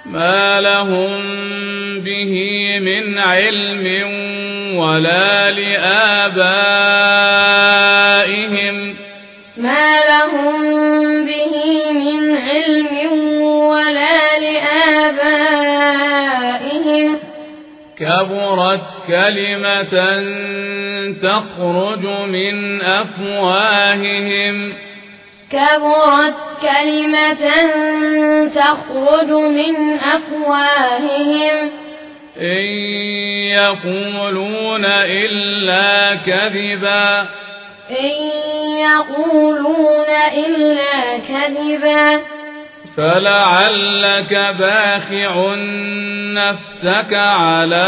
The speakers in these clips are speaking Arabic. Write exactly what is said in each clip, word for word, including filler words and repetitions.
ما لهم به من علم ولا لآبائهم ما لهم به من علم ولا لآبائهم كبرت كلمة تخرج من أفواههم كبرت كلمة تخرج من أفواههم إن يقولون إلا كذبا إن يقولون إلا كذبا فلعلك باخع نفسك على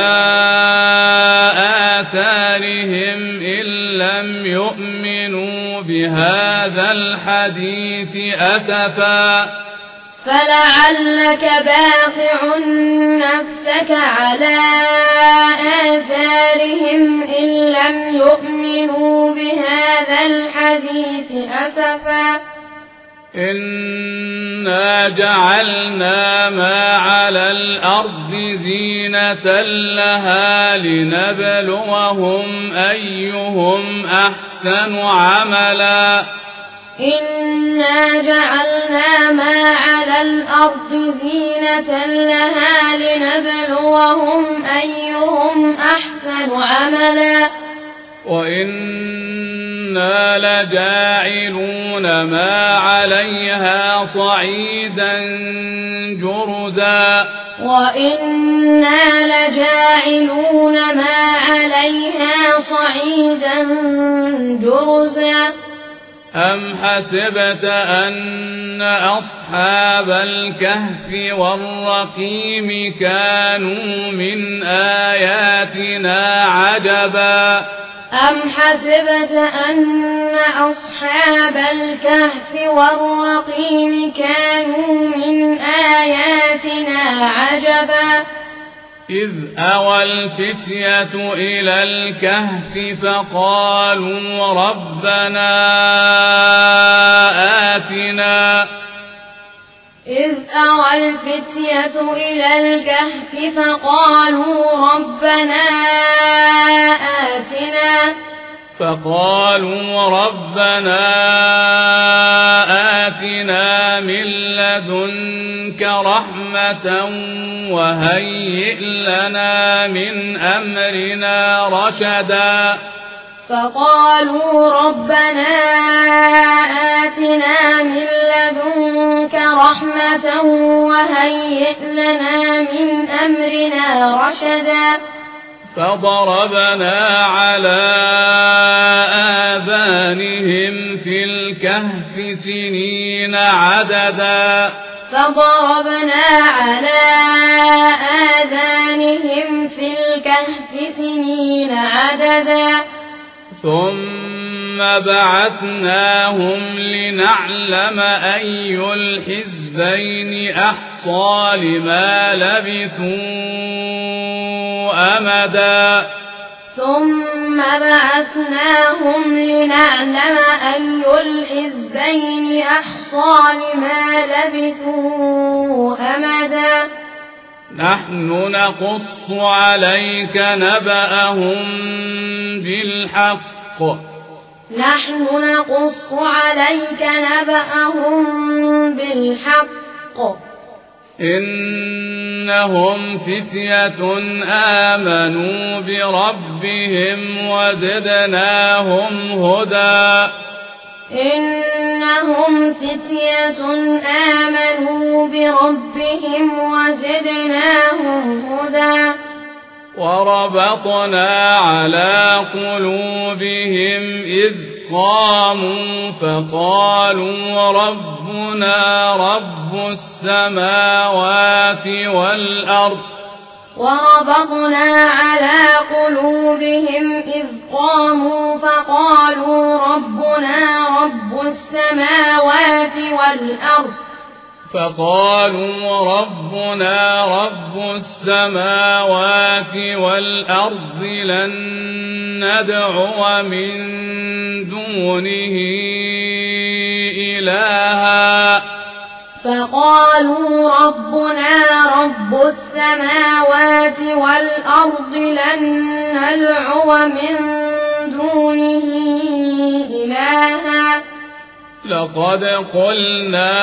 آثارهم إن لم يؤمنوا بهذا الحديث أسفا فلعلك باخع نفسك على آثارهم إن لم يؤمنوا بهذا الحديث أسفا إنا جعلنا ما على الأرض زينة لها لنبلوهم أيهم أحسن عملا إنا جعلنا ما على الأرض زينة لها لنبلوهم أيهم أحسن عملا وإنا لجاعلون ما عليها صعيدا جرزا وإنا لجاعلون ما عليها صعيدا جرزا أم حسبت أن أصحاب الكهف والرقيم كانوا من آياتنا عجبا أم حسبت أن أصحاب الكهف والرقيم كانوا من آياتنا عجبا إذ أوى الفتية إلى الكهف فقالوا ربنا آتنا إذ أوى الفتية إلى الكهف فقالوا ربنا آتنا فقالوا ربنا آتنا من لدنك رحمة وهيئ لنا من أمرنا رشدا فقالوا ربنا آتنا من لدنك رحمة وهيئ لنا من أمرنا رشدا فضربنا على آذانهم في الكهف سنين عددا فضربنا على آذانهم في الكهف سنين عددا ثم بعثناهم لنعلم أي الحزبين أحصى لما لبثوا أمدا ثم بعثناهم لنعلم أي الحزبين أحصى لما لبثوا أمدا نحن نقص عليك نبأهم بالحق نحن نقص عليك نبأهم بالحق إنهم فتية آمنوا بربهم وزدناهم هدى إنهم فتية آمنوا بربهم وزدناهم هدى وربطنا على قلوبهم إذ قاموا فقالوا ربنا رب السماوات والأرض وربطنا على قلوبهم إذ قاموا فقالوا ربنا رب السماوات والأرض فقالوا ربنا رب السماوات والأرض لن ندعو من دونه إلها فقالوا ربنا رب والأرض لن ندعو من دونه إلها لقد قلنا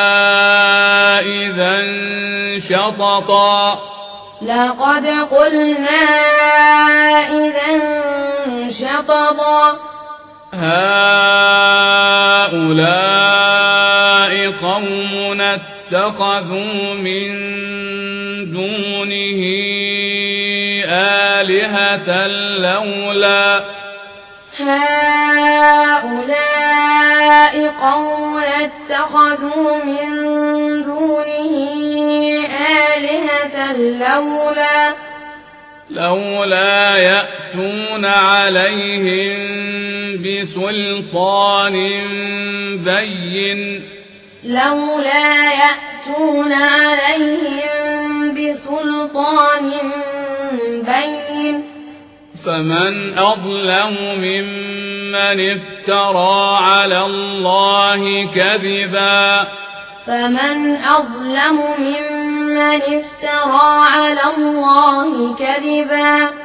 إذا شططا لقد قلنا إذا شططا هؤلاء قوم اتخذوا من دونه آلهة لولا هؤلاء قوم اتخذوا من دونه آلهة لولا لولا يأتون عليهم بسلطان بين لولا يأتون عليهم بسلطان بين فمن أظلم ممن افترى على الله كذبا فمن أظلم ممن افترى على الله كذبا